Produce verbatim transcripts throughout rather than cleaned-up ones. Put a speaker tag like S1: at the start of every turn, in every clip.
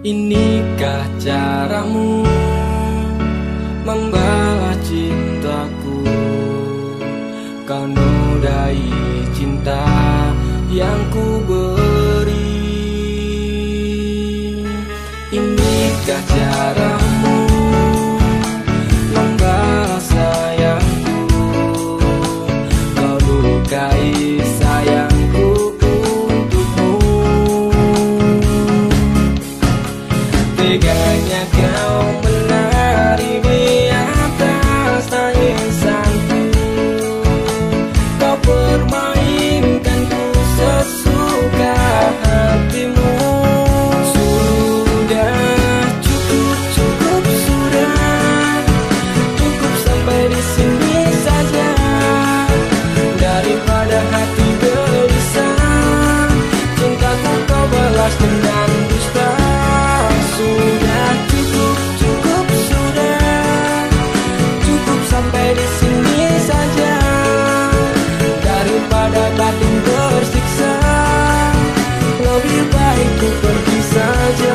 S1: Inikah caramu membalas cintaku? Kau nodai cinta yang ku beri. Inikah caramu membalas sayangku? Kau lukai sayangku untukmu. Teganya kau menari di atas tangisanku. Kau permainkanku sesuka hatimu. Sudah cukup, cukup sudah. Cukup sampai di sini saja. Daripada hati gelisah, cintaku kau balas dengan dusta. Sudah cukup, cukup sudah. Cukup sampai di sini saja. Daripada batin tersiksa, lebih baik ku pergi saja.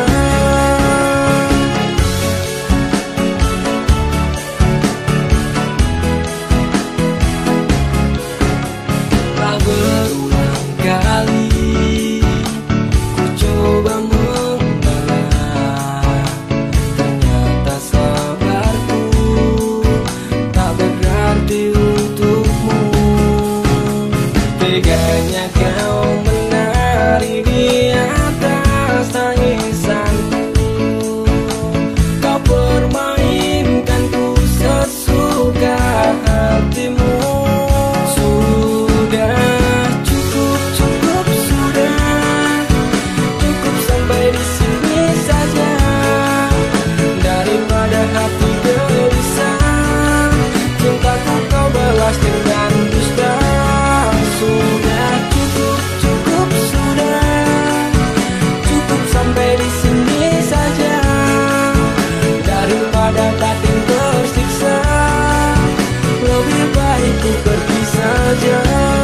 S1: Tak berulang kali ku coba mengalah, ternyata sabarku tak berarti untukmu. Teganya kau menari di atas tangisanku. Kau permainkanku sesuka hatimu. Sudah cukup, cukup sudah. Cukup sampai di sini saja. Daripada hati gelisah, cintaku kau balas dengan dusta. Sudah cukup, cukup sudah. Cukup sampai di sini saja. Daripada batin tersiksa, lebih baik ku pergi saja.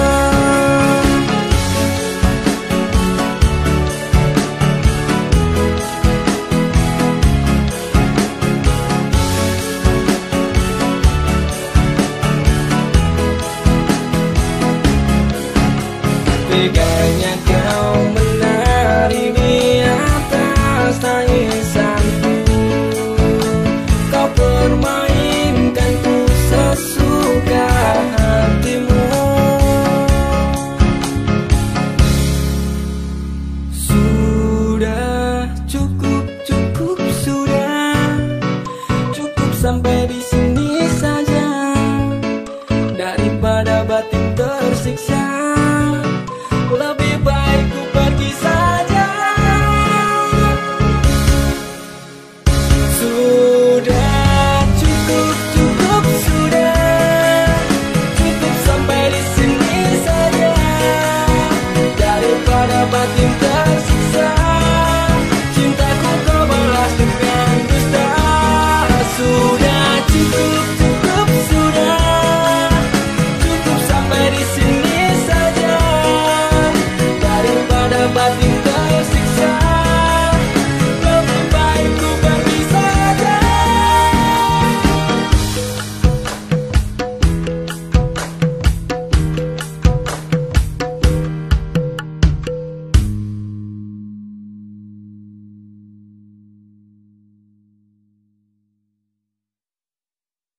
S1: Teganya kau menari di atas tangisanku. Kau permainkanku sesuka hatimu. Sudah cukup, cukup sudah. Cukup sampai di sini saja. Daripada batin tersiksa, lebih baik ku pergi saja. Sudah cukup, cukup sudah. Cukup sampai di sini saja. Daripada batin